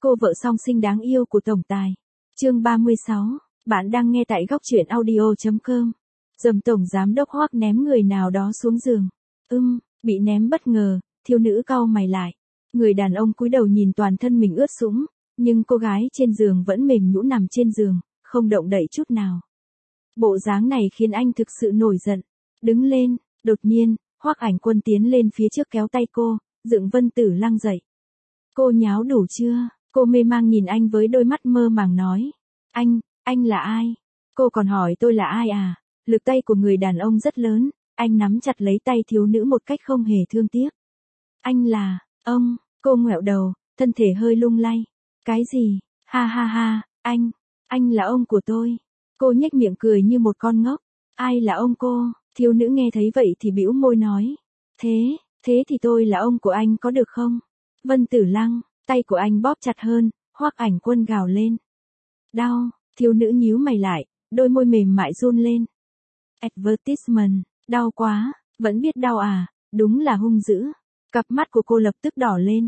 Cô vợ song sinh đáng yêu của tổng tài. Chương 36, bạn đang nghe tại góc truyện audio.com. Dầm tổng giám đốc Hoắc ném người nào đó xuống giường. Bị ném bất ngờ, thiếu nữ cau mày lại. Người đàn ông cúi đầu nhìn toàn thân mình ướt sũng, nhưng cô gái trên giường vẫn mềm nhũn nằm trên giường, không động đậy chút nào. Bộ dáng này khiến anh thực sự nổi giận. Đứng lên, đột nhiên, Hoắc Ảnh Quân tiến lên phía trước kéo tay cô, dựng Vân Tử Lăng dậy. Cô nháo đủ chưa? Cô mê mang nhìn anh với đôi mắt mơ màng nói. Anh là ai? Cô còn hỏi tôi là ai à? Lực tay của người đàn ông rất lớn, anh nắm chặt lấy tay thiếu nữ một cách không hề thương tiếc. Anh là, ông, cô ngoẹo đầu, thân thể hơi lung lay. Cái gì? Ha ha ha, anh là ông của tôi. Cô nhếch miệng cười như một con ngốc. Ai là ông cô? Thiếu nữ nghe thấy vậy thì bĩu môi nói. Thế thì tôi là ông của anh có được không? Vân Tử Lăng, tay của anh bóp chặt hơn, Hoắc Ảnh Quân gào lên. Đau, thiếu nữ nhíu mày lại, đôi môi mềm mại run lên. Advertisement, đau quá, vẫn biết đau à, đúng là hung dữ. Cặp mắt của cô lập tức đỏ lên.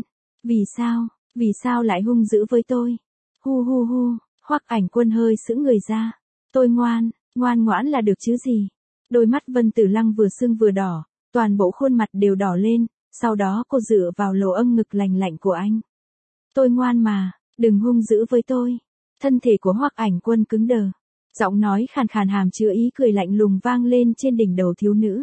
Vì sao lại hung dữ với tôi? Hu, Hoắc Ảnh Quân hơi sững người ra. Tôi ngoan ngoãn là được chứ gì. Đôi mắt Vân Tử Lăng vừa sưng vừa đỏ, toàn bộ khuôn mặt đều đỏ lên, sau đó cô dựa vào lỗ âng ngực lành lạnh của anh. Tôi ngoan mà, đừng hung dữ với tôi. Thân thể của Hoắc Ảnh Quân cứng đờ. Giọng nói khàn khàn hàm chứa ý cười lạnh lùng vang lên trên đỉnh đầu thiếu nữ.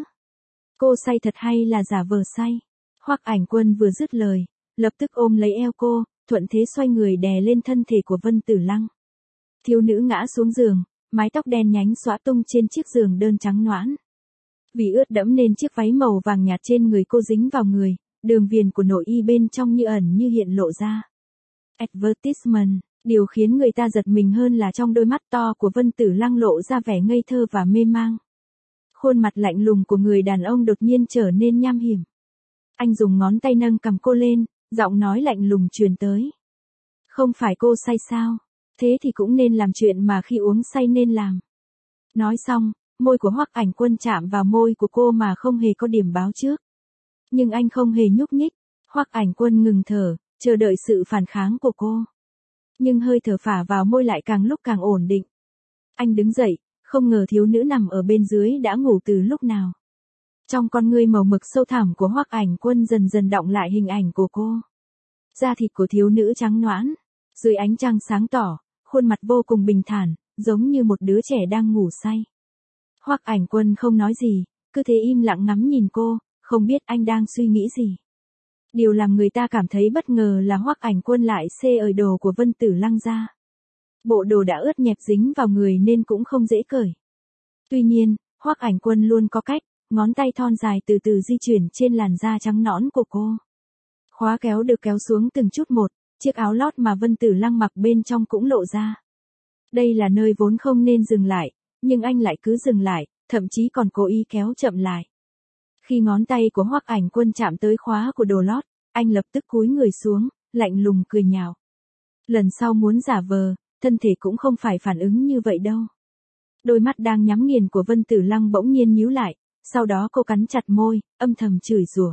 Cô say thật hay là giả vờ say? Hoắc Ảnh Quân vừa dứt lời, lập tức ôm lấy eo cô, thuận thế xoay người đè lên thân thể của Vân Tử Lăng. Thiếu nữ ngã xuống giường, mái tóc đen nhánh xõa tung trên chiếc giường đơn trắng nõn. Vì ướt đẫm nên chiếc váy màu vàng nhạt trên người cô dính vào người, đường viền của nội y bên trong như ẩn như hiện lộ ra. Advertisement, điều khiến người ta giật mình hơn là trong đôi mắt to của Vân Tử Lăng lộ ra vẻ ngây thơ và mê mang. Khuôn mặt lạnh lùng của người đàn ông đột nhiên trở nên nham hiểm. Anh dùng ngón tay nâng cầm cô lên, giọng nói lạnh lùng truyền tới. Không phải cô say sao? Thế thì cũng nên làm chuyện mà khi uống say nên làm. Nói xong, môi của Hoắc Ảnh Quân chạm vào môi của cô mà không hề có điểm báo trước. Nhưng anh không hề nhúc nhích. Hoắc Ảnh Quân ngừng thở, chờ đợi sự phản kháng của cô. Nhưng hơi thở phả vào môi lại càng lúc càng ổn định. Anh đứng dậy, không ngờ thiếu nữ nằm ở bên dưới đã ngủ từ lúc nào. Trong con ngươi màu mực sâu thẳm của Hoắc Ảnh Quân dần dần đọng lại hình ảnh của cô. Da thịt của thiếu nữ trắng nõn, dưới ánh trăng sáng tỏ, khuôn mặt vô cùng bình thản, giống như một đứa trẻ đang ngủ say. Hoắc Ảnh Quân không nói gì, cứ thế im lặng ngắm nhìn cô, không biết anh đang suy nghĩ gì. Điều làm người ta cảm thấy bất ngờ là Hoắc Ảnh Quân lại xê ời đồ của Vân Tử Lăng ra. Bộ đồ đã ướt nhẹp dính vào người nên cũng không dễ cởi. Tuy nhiên, Hoắc Ảnh Quân luôn có cách, ngón tay thon dài từ từ di chuyển trên làn da trắng nõn của cô. Khóa kéo được kéo xuống từng chút một, chiếc áo lót mà Vân Tử Lăng mặc bên trong cũng lộ ra. Đây là nơi vốn không nên dừng lại, nhưng anh lại cứ dừng lại, thậm chí còn cố ý kéo chậm lại. Khi ngón tay của Hoắc Ảnh Quân chạm tới khóa của đồ lót, anh lập tức cúi người xuống, lạnh lùng cười nhạo. Lần sau muốn giả vờ, thân thể cũng không phải phản ứng như vậy đâu. Đôi mắt đang nhắm nghiền của Vân Tử Lăng bỗng nhiên nhíu lại, sau đó cô cắn chặt môi, âm thầm chửi rủa.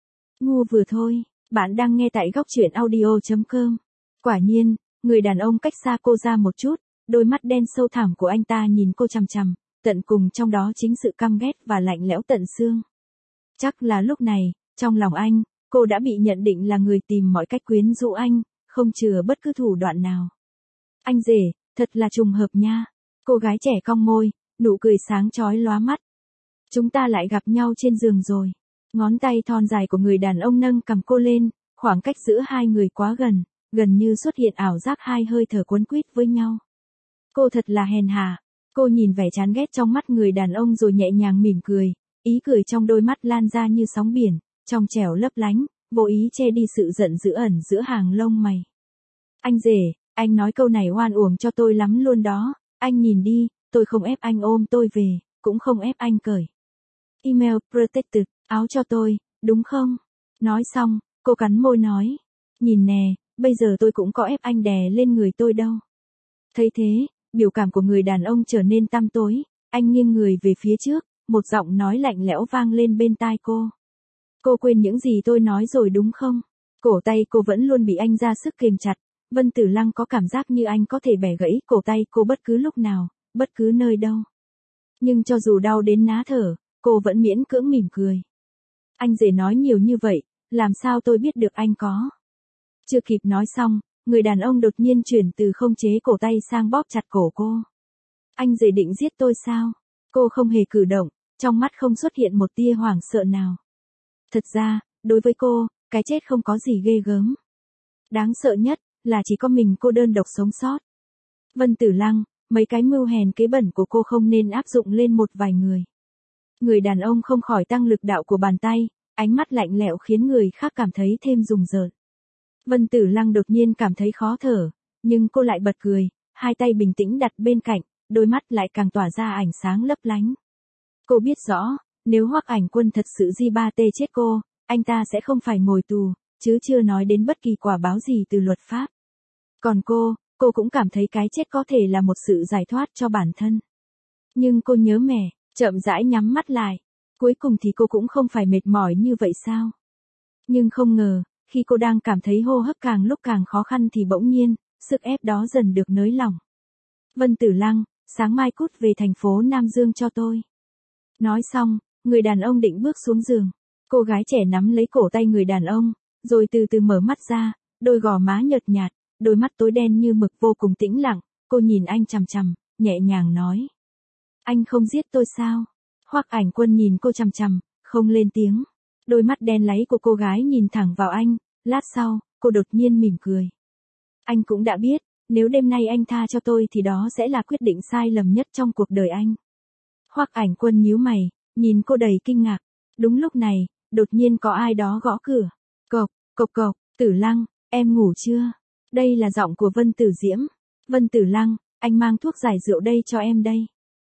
Ngu vừa thôi, bạn đang nghe tại góc truyện audio.com. Quả nhiên, người đàn ông cách xa cô ra một chút, đôi mắt đen sâu thẳm của anh ta nhìn cô chằm chằm, tận cùng trong đó chính sự căm ghét và lạnh lẽo tận xương. Chắc là lúc này, trong lòng anh, cô đã bị nhận định là người tìm mọi cách quyến rũ anh, không chừa bất cứ thủ đoạn nào. Anh rể, thật là trùng hợp nha. Cô gái trẻ cong môi, nụ cười sáng chói lóa mắt. Chúng ta lại gặp nhau trên giường rồi. Ngón tay thon dài của người đàn ông nâng cầm cô lên, khoảng cách giữa hai người quá gần, gần như xuất hiện ảo giác hai hơi thở quấn quýt với nhau. Cô thật là hèn hạ. Cô nhìn vẻ chán ghét trong mắt người đàn ông rồi nhẹ nhàng mỉm cười, ý cười trong đôi mắt lan ra như sóng biển, trong trẻo lấp lánh, vô ý che đi sự giận dữ ẩn giữa hàng lông mày. Anh rể, anh nói câu này oan uổng cho tôi lắm luôn đó, anh nhìn đi, tôi không ép anh ôm tôi về, cũng không ép anh cởi email protected, áo cho tôi, đúng không? Nói xong, cô cắn môi nói, nhìn nè, bây giờ tôi cũng có ép anh đè lên người tôi đâu. Thấy thế, biểu cảm của người đàn ông trở nên tăm tối, anh nghiêng người về phía trước, một giọng nói lạnh lẽo vang lên bên tai cô. Cô quên những gì tôi nói rồi đúng không? Cổ tay cô vẫn luôn bị anh ra sức kềm chặt, Vân Tử Lăng có cảm giác như anh có thể bẻ gãy cổ tay cô bất cứ lúc nào, bất cứ nơi đâu. Nhưng cho dù đau đến ná thở, cô vẫn miễn cưỡng mỉm cười. Anh rể nói nhiều như vậy, làm sao tôi biết được anh có. Chưa kịp nói xong, người đàn ông đột nhiên chuyển từ không chế cổ tay sang bóp chặt cổ cô. Anh rể định giết tôi sao? Cô không hề cử động, trong mắt không xuất hiện một tia hoảng sợ nào. Thật ra, đối với cô, cái chết không có gì ghê gớm. Đáng sợ nhất, là chỉ có mình cô đơn độc sống sót. Vân Tử Lăng, mấy cái mưu hèn kế bẩn của cô không nên áp dụng lên một vài người. Người đàn ông không khỏi tăng lực đạo của bàn tay, ánh mắt lạnh lẽo khiến người khác cảm thấy thêm rùng rợn. Vân Tử Lăng đột nhiên cảm thấy khó thở, nhưng cô lại bật cười, hai tay bình tĩnh đặt bên cạnh, đôi mắt lại càng tỏa ra ánh sáng lấp lánh. Cô biết rõ, nếu Hoắc Ảnh Quân thật sự J3T chết cô, anh ta sẽ không phải ngồi tù, chứ chưa nói đến bất kỳ quả báo gì từ luật pháp. Còn cô cũng cảm thấy cái chết có thể là một sự giải thoát cho bản thân. Nhưng cô nhớ mẻ, chậm rãi nhắm mắt lại. Cuối cùng thì cô cũng không phải mệt mỏi như vậy sao? Nhưng không ngờ, khi cô đang cảm thấy hô hấp càng lúc càng khó khăn thì bỗng nhiên, sức ép đó dần được nới lỏng. Vân Tử Lăng, sáng mai cút về thành phố Nam Dương cho tôi. Nói xong, người đàn ông định bước xuống giường. Cô gái trẻ nắm lấy cổ tay người đàn ông, rồi từ từ mở mắt ra, đôi gò má nhợt nhạt, đôi mắt tối đen như mực vô cùng tĩnh lặng, cô nhìn anh chằm chằm, nhẹ nhàng nói. Anh không giết tôi sao? Hoắc Ảnh Quân nhìn cô chằm chằm, không lên tiếng. Đôi mắt đen láy của cô gái nhìn thẳng vào anh, lát sau, cô đột nhiên mỉm cười. Anh cũng đã biết, nếu đêm nay anh tha cho tôi thì đó sẽ là quyết định sai lầm nhất trong cuộc đời anh. Hoắc Ảnh Quân nhíu mày, nhìn cô đầy kinh ngạc. Đúng lúc này, đột nhiên có ai đó gõ cửa. Cộc, cộc cộc, Tử Lăng, em ngủ chưa? Đây là giọng của Vân Tử Diễm. Vân Tử Lăng, anh mang thuốc giải rượu đây cho em đây.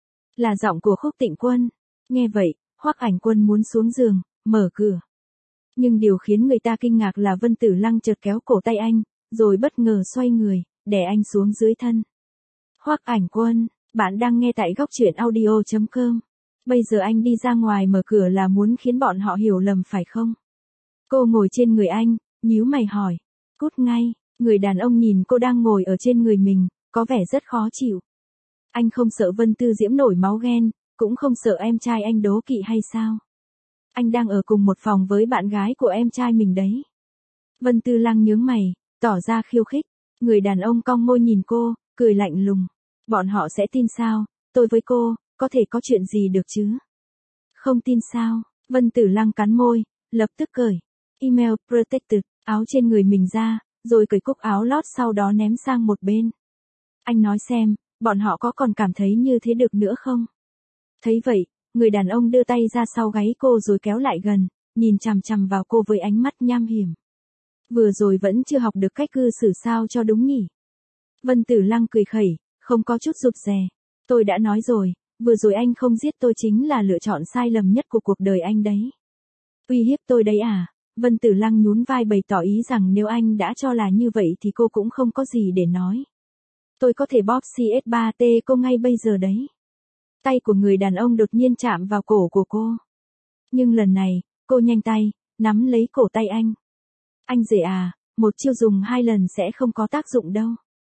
Là giọng của Khúc Tịnh Quân. Nghe vậy, Hoắc Ảnh Quân muốn xuống giường, mở cửa. Nhưng điều khiến người ta kinh ngạc là Vân Tử Lăng chợt kéo cổ tay anh, rồi bất ngờ xoay người, đè anh xuống dưới thân. Hoắc Ảnh Quân, bạn đang nghe tại góc truyện audio.com. Bây giờ anh đi ra ngoài mở cửa là muốn khiến bọn họ hiểu lầm phải không? Cô ngồi trên người anh, nhíu mày hỏi. Cút ngay, người đàn ông nhìn cô đang ngồi ở trên người mình, có vẻ rất khó chịu. Anh không sợ Vân Tư Diễm nổi máu ghen, cũng không sợ em trai anh đố kỵ hay sao? Anh đang ở cùng một phòng với bạn gái của em trai mình đấy. Vân Tư Lăng nhướng mày, tỏ ra khiêu khích. Người đàn ông cong môi nhìn cô, cười lạnh lùng. Bọn họ sẽ tin sao, tôi với cô, có thể có chuyện gì được chứ? Không tin sao? Vân Tử Lăng cắn môi, lập tức cởi email protected, áo trên người mình ra, rồi cởi cúc áo lót sau đó ném sang một bên. Anh nói xem, bọn họ có còn cảm thấy như thế được nữa không? Thấy vậy, người đàn ông đưa tay ra sau gáy cô rồi kéo lại gần, nhìn chằm chằm vào cô với ánh mắt nham hiểm. Vừa rồi vẫn chưa học được cách cư xử sao cho đúng nhỉ? Vân Tử Lăng cười khẩy, không có chút rụt rè. Tôi đã nói rồi, vừa rồi anh không giết tôi chính là lựa chọn sai lầm nhất của cuộc đời anh đấy. Uy hiếp tôi đấy à? Vân Tử Lăng nhún vai bày tỏ ý rằng nếu anh đã cho là như vậy thì cô cũng không có gì để nói. Tôi có thể bóp CS3T cô ngay bây giờ đấy. Tay của người đàn ông đột nhiên chạm vào cổ của cô. Nhưng lần này, cô nhanh tay, nắm lấy cổ tay anh. Anh rể à, một chiêu dùng 2 lần sẽ không có tác dụng đâu.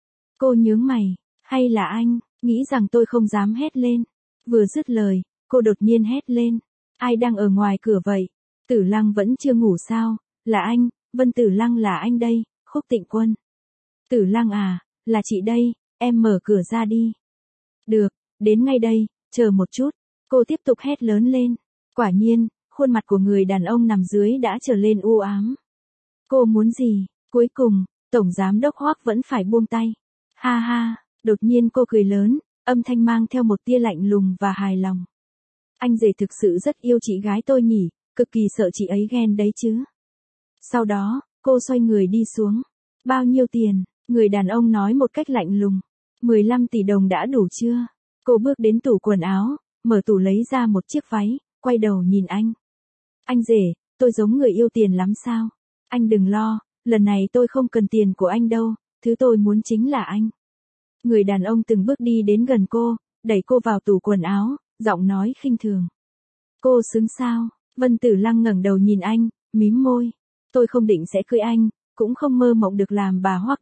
Cô nhướng mày, hay là anh, nghĩ rằng tôi không dám hét lên. Vừa dứt lời, cô đột nhiên hét lên. Ai đang ở ngoài cửa vậy? Tử Lăng vẫn chưa ngủ sao? Là anh, Vân Tử Lăng là anh đây, Khúc Tịnh Quân. Tử Lăng à, là chị đây, em mở cửa ra đi. Được, đến ngay đây, chờ một chút. Cô tiếp tục hét lớn lên. Quả nhiên, khuôn mặt của người đàn ông nằm dưới đã trở lên u ám. Cô muốn gì? Cuối cùng, Tổng Giám Đốc Hoắc vẫn phải buông tay. Ha ha, đột nhiên cô cười lớn, âm thanh mang theo một tia lạnh lùng và hài lòng. Anh rể thực sự rất yêu chị gái tôi nhỉ, cực kỳ sợ chị ấy ghen đấy chứ. Sau đó, cô xoay người đi xuống. Bao nhiêu tiền? Người đàn ông nói một cách lạnh lùng. 15 tỷ đồng đã đủ chưa? Cô bước đến tủ quần áo, mở tủ lấy ra một chiếc váy, quay đầu nhìn anh. Anh rể, tôi giống người yêu tiền lắm sao? Anh đừng lo, lần này tôi không cần tiền của anh đâu, thứ tôi muốn chính là anh. Người đàn ông từng bước đi đến gần cô, đẩy cô vào tủ quần áo, giọng nói khinh thường. Cô xứng sao? Vân Tử Lăng ngẩng đầu nhìn anh, mím môi. Tôi không định sẽ cưới anh, cũng không mơ mộng được làm bà Hoắc đâu,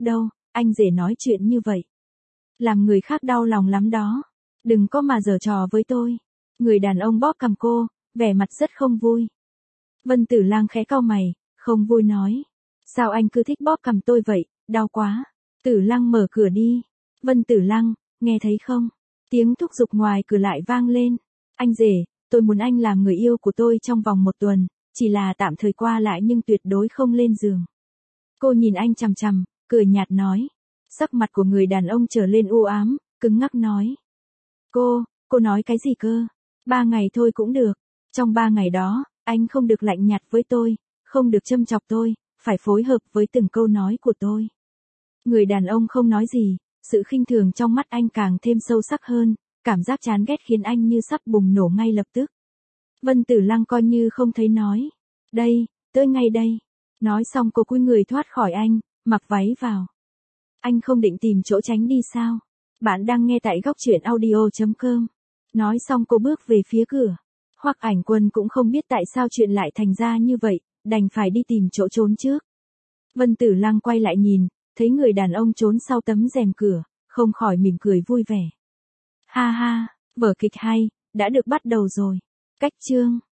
anh rể nói chuyện như vậy. Làm người khác đau lòng lắm đó. Đừng có mà giở trò với tôi. Người đàn ông bóp cằm cô, vẻ mặt rất không vui. Vân Tử Lang khẽ cau mày, không vui nói. Sao anh cứ thích bóp cằm tôi vậy, đau quá. Tử Lang mở cửa đi. Vân Tử Lang, nghe thấy không? Tiếng thúc giục ngoài cửa lại vang lên. Anh rể, tôi muốn anh làm người yêu của tôi trong vòng 1 tuần, chỉ là tạm thời qua lại nhưng tuyệt đối không lên giường. Cô nhìn anh chằm chằm, cười nhạt nói. Sắc mặt của người đàn ông trở lên u ám, cứng ngắc nói. Cô nói cái gì cơ? 3 ngày thôi cũng được. Trong 3 ngày đó, anh không được lạnh nhạt với tôi, không được châm chọc tôi, phải phối hợp với từng câu nói của tôi. Người đàn ông không nói gì, sự khinh thường trong mắt anh càng thêm sâu sắc hơn, cảm giác chán ghét khiến anh như sắp bùng nổ ngay lập tức. Vân Tử Lang coi như không thấy nói. Đây, tới ngay đây. Nói xong cô cúi người thoát khỏi anh, mặc váy vào. Anh không định tìm chỗ tránh đi sao? Bạn đang nghe tại góc truyện audio.com. Nói xong cô bước về phía cửa. Hoắc Ảnh Quân cũng không biết tại sao chuyện lại thành ra như vậy, đành phải đi tìm chỗ trốn trước. Vân Tử Lang quay lại nhìn, thấy người đàn ông trốn sau tấm rèm cửa, không khỏi mỉm cười vui vẻ. Ha ha, vở kịch hay, đã được bắt đầu rồi. Cách chương